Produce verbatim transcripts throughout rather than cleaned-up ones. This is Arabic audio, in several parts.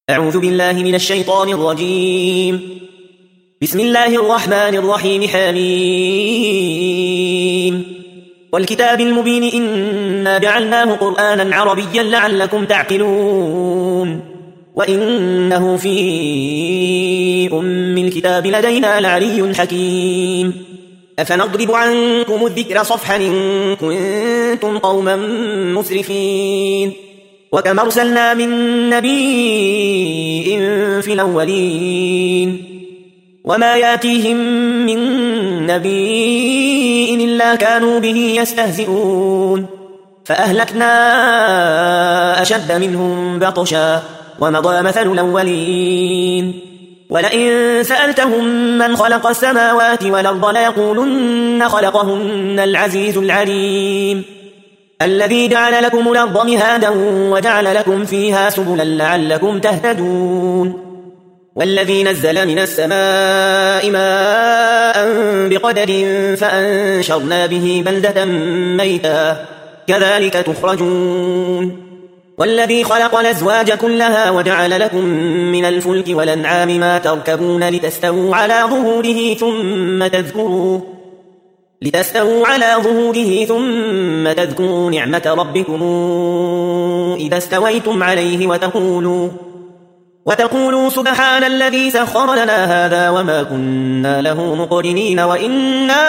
أعوذ بالله من الشيطان الرجيم. بسم الله الرحمن الرحيم. حميم والكتاب المبين إنا جعلناه قرآنا عربيا لعلكم تعقلون وإنه في أم الكتاب لدينا لعلي حكيم. أفنضرب عنكم الذكر صفحا إن كنتم قوما مسرفين وكم أرسلنا من نبي في الأولين وما ياتيهم من نبي إلا كانوا به يستهزئون فأهلكنا أشد منهم بطشا ومضى مثل الأولين ولئن سألتهم من خلق السماوات والأرض ليقولن خلقهن العزيز العليم الذي جعل لكم الأرض مهادا وجعل لكم فيها سبلا لعلكم تهتدون والذي نزل من السماء ماء بقدر فأنشرنا به بلدة ميتا كذلك تخرجون والذي خلق الأزواج كلها وجعل لكم من الفلك والأنعام ما تركبون لتستووا على ظهوره ثم تذكروا لتستووا على ظهوره ثم تذكروا نعمة ربكم إذا استويتم عليه وتقولوا وتقولوا سبحان الذي سخر لنا هذا وما كنا له مقرنين وإنا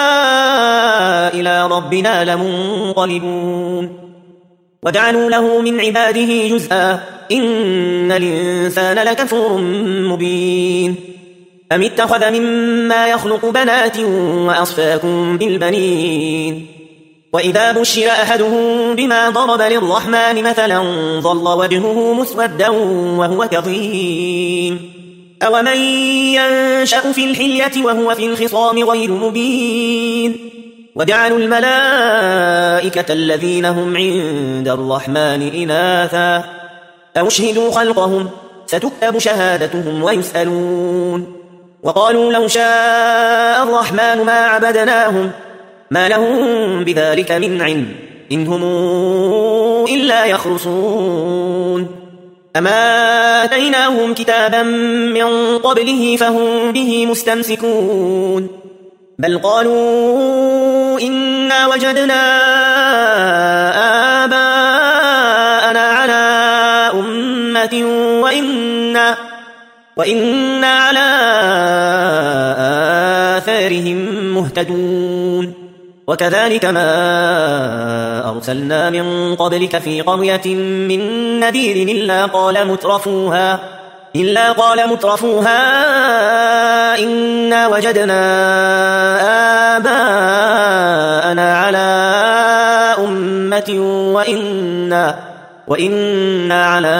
إلى ربنا لمنقلبون وجعلوا له من عباده جزءا إن الإنسان لكفور مبين أم اتخذ مما يخلق بنات وأصفاكم بالبنين وإذا بشر أحدهم بما ضرب للرحمن مثلا ظل وجهه مسودا وهو كظيم أومن ينشأ في الحلية وهو في الخصام غير مبين وجعلوا الملائكة الذين هم عند الرحمن إناثا أشهدوا خلقهم ستكتب شهادتهم ويسألون وقالوا لو شاء الرحمن ما عبدناهم ما لهم بذلك من علم إن هم إلا يخرصون أما آتيناهم كتابا من قبله فهم به مستمسكون بل قالوا إنا وجدنا آباءنا على أمة وإنا, وإنا على آثارهم مهتدون وكذلك ما أرسلنا من قبلك في قرية من نذير إلا قال مترفوها إلا قال مترفوها إنا وجدنا آباءنا على أمة وإنا, وإنا على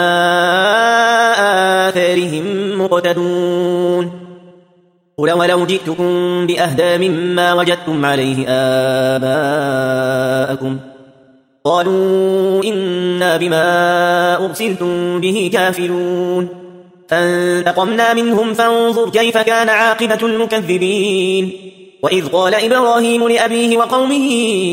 آثارهم مقتدون قل ولو جئتكم بأهدى مما وجدتم عليه آباءكم قالوا إنا بما أرسلتم به كافرون فانتقمنا منهم فانظر كيف كان عاقبة المكذبين وإذ قال إبراهيم لأبيه وقومه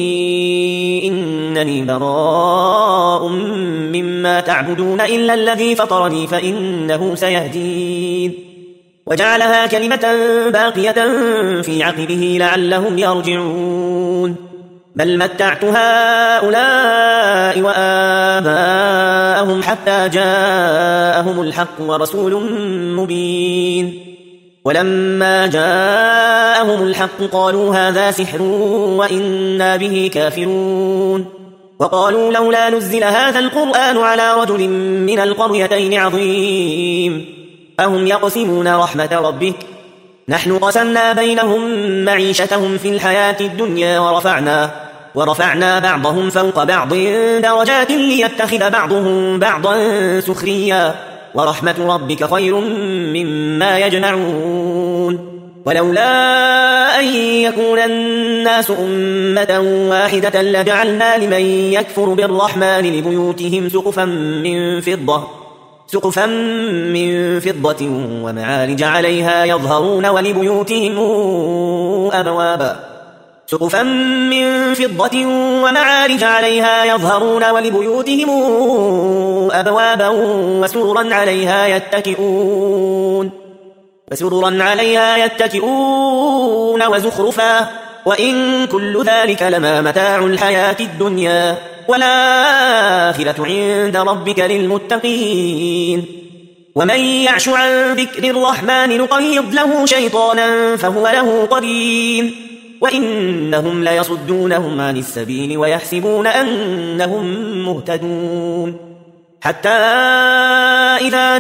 إنني براء مما تعبدون إلا الذي فطرني فإنه سيهدين وجعلها كلمة باقية في عقبه لعلهم يرجعون بل متعت هؤلاء وآباءهم حتى جاءهم الحق ورسول مبين ولما جاءهم الحق قالوا هذا سحر وإنا به كافرون وقالوا لولا نزل هذا القرآن على رجل من القريتين عظيم أهم يقسمون رحمة ربك نحن قسمنا بينهم معيشتهم في الحياة الدنيا ورفعنا, ورفعنا بعضهم فوق بعض درجات ليتخذ بعضهم بعضا سخريا ورحمة ربك خير مما يجمعون ولولا أن يكون الناس أمة واحدة لجعلنا لمن يكفر بالرحمن لبيوتهم سقفا من فضة سقفا من فضة ومعارج عليها يظهرون ولبيوتهم أبوابا سقفا من فضة ومعارج عليها يظهرون ولبيوتهم أبوابا وسررا عليها يتكئون وسررا عليها يتكئون وزخرفا وإن كل ذلك لما متاع الحياة الدنيا والآخرة عند ربك للمتقين ومن يعش عن ذكر الرحمن نقيض له شيطانا فهو له قرين وإنهم ليصدونهم عن السبيل ويحسبون أنهم مهتدون حتى إذا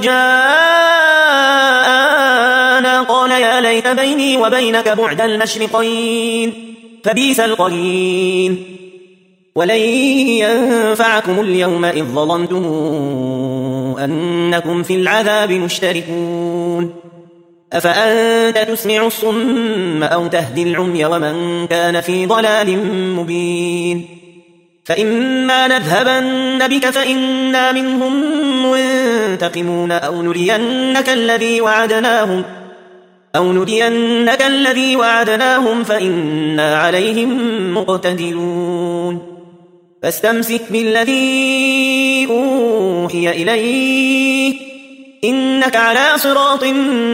جاءنا قال يا ليت بيني وبينك بعد المشرقين فبئس القرين ولن ينفعكم اليوم إذ ظلمتم أنكم في العذاب مشتركون أفأنت تسمع الصم أو تهدي العمي ومن كان في ضلال مبين فإما نذهبن بك فإنا منهم منتقمون أو نرينك الذي وعدناهم أو نرينك الذي وعدناهم فإنا عليهم مقتدرون فاستمسك بالذي أوحي إليك إنك على صراط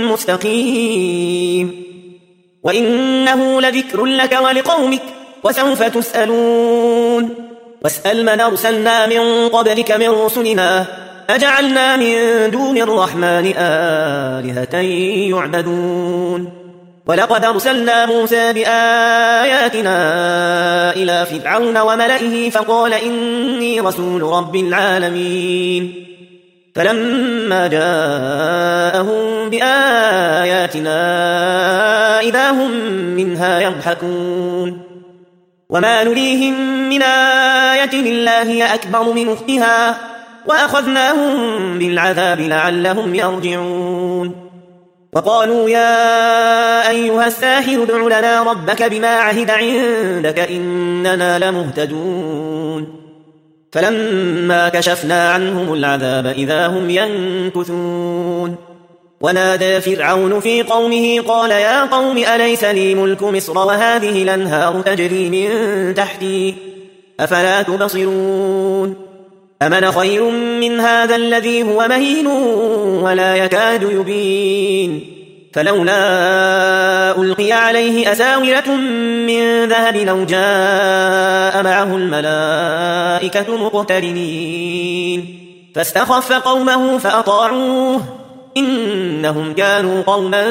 مستقيم وإنه لذكر لك ولقومك وسوف تسألون واسأل من أرسلنا من قبلك من رسلنا أجعلنا من دون الرحمن آلهة يعبدون ولقد أرسلنا موسى بآياتنا إلى فرعون وملئه فقال إني رسول رب العالمين فلما جاءهم بآياتنا إذا هم منها يضحكون وما نريهم من آية إلا هي أكبر من أختها وأخذناهم بالعذاب لعلهم يرجعون وقالوا يا أيها الساحر ادع لنا ربك بما عهد عندك إننا لمهتدون فلما كشفنا عنهم العذاب إذا هم ينكثون ونادى فرعون في قومه قال يا قوم أليس لي ملك مصر وهذه الأنهار تجري من تحتي أفلا تبصرون أمن خير من هذا الذي هو مهين ولا يكاد يبين فلولا ألقي عليه أساورة من ذهب لو جاء معه الملائكة مقترنين فاستخف قومه فأطاعوه إنهم كانوا قوما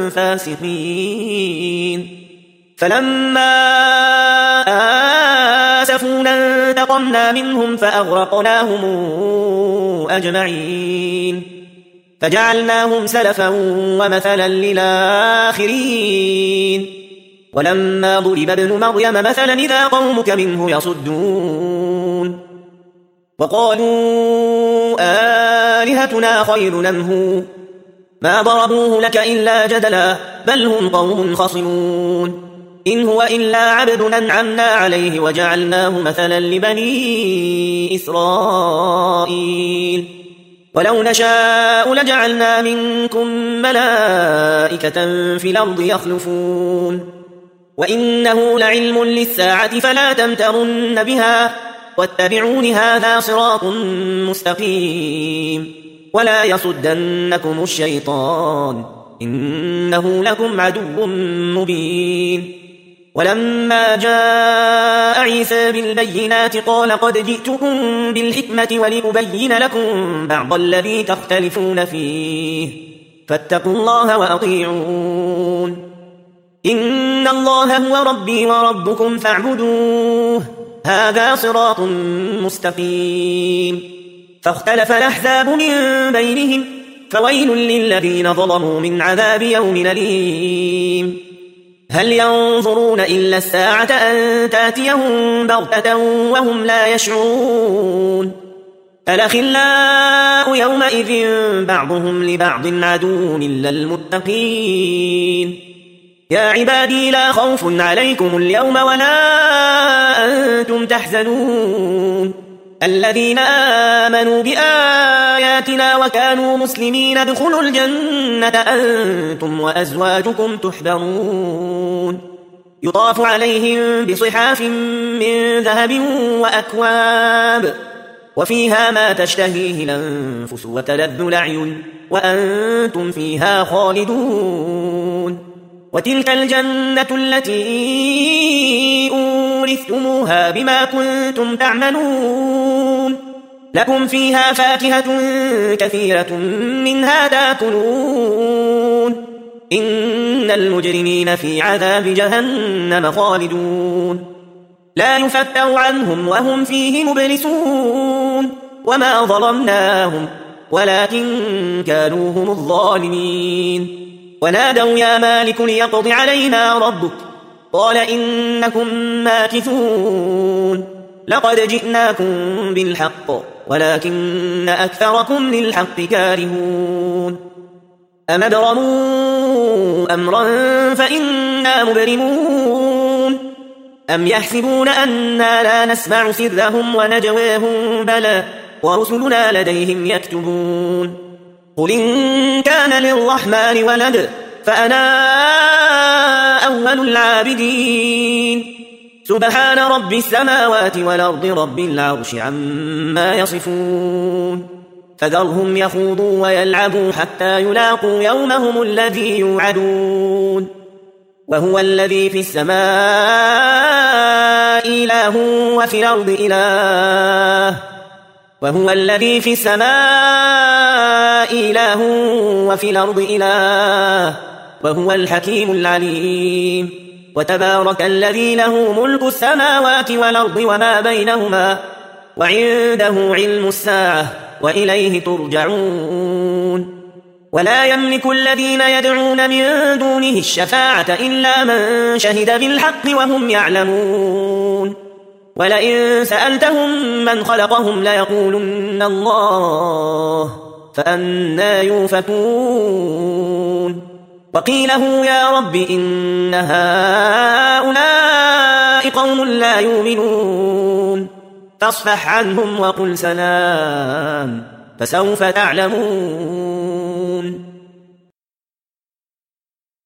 فاسقين فلما آسفونا انتقمنا منهم فأغرقناهم أجمعين فجعلناهم سلفا ومثلا للآخرين ولما ضرب ابن مريم مثلا إذا قومك منه يصدون وقالوا آلهتنا خير نمه ما ضربوه لك إلا جدلا بل هم قوم خصمون إن هو إلا عبد أنعمنا عليه وجعلناه مثلا لبني إسرائيل ولو نشاء لجعلنا منكم ملائكة في الأرض يخلفون وإنه لعلم للساعة فلا تمترن بها واتبعون هذا صراط مستقيم ولا يصدنكم الشيطان إنه لكم عدو مبين ولما جاء عيسى بالبينات قال قد جئتكم بالحكمة ولأبين لكم بعض الذي تختلفون فيه فاتقوا الله وأطيعون إن الله هو ربي وربكم فاعبدوه هذا صراط مستقيم فاختلف الأحزاب من بينهم فويل للذين ظلموا من عذاب يوم أليم هل ينظرون إلا الساعة أن تأتيهم بغتة وهم لا يشعرون الأخلاء يومئذ بعضهم لبعض عدو إلا المتقين يا عبادي لا خوف عليكم اليوم ولا أنتم تحزنون الذين آمنوا بآياتنا وكانوا مسلمين ادخلوا الجنة أنتم وأزواجكم تحبرون يطاف عليهم بصحاف من ذهب وأكواب وفيها ما تشتهيه الأنفس وتلذ الأعين وأنتم فيها خالدون وتلك الجنة التي أورثتموها بما كنتم تعملون لكم فيها فاكهة كثيرة منها تاكلون إن المجرمين في عذاب جهنم خالدون لا يفتر عنهم وهم فيه مبلسون وما ظلمناهم ولكن كانوا هم الظالمين ونادوا يا مالك ليقض علينا ربك قال إنكم ماكثون لقد جئناكم بالحق ولكن أكثركم للحق كارهون أم أبرموا أمرا فإنا مبرمون أم يحسبون أنا لا نسمع سرهم ونجواهم بلى ورسلنا لديهم يكتبون قل إن كان للرحمن ولد فأنا أول العابدين سبحان رب السماوات والأرض رب العرش عما يصفون فذرهم يخوضوا ويلعبوا حتى يلاقوا يومهم الذي يوعدون وهو الذي في السماء إله وفي الأرض إله وهو الذي في السماء إله وفي الأرض إله وهو الحكيم العليم وتبارك الذي له ملك السماوات والأرض وما بينهما وعنده علم الساعة وإليه ترجعون ولا يملك الذين يدعون من دونه الشفاعة إلا من شهد بالحق وهم يعلمون ولئن سألتهم من خلقهم ليقولن الله فأنى يؤفكون وقيله يا رب إن هؤلاء قوم لا يؤمنون فاصفح عنهم وقل سلام فسوف تعلمون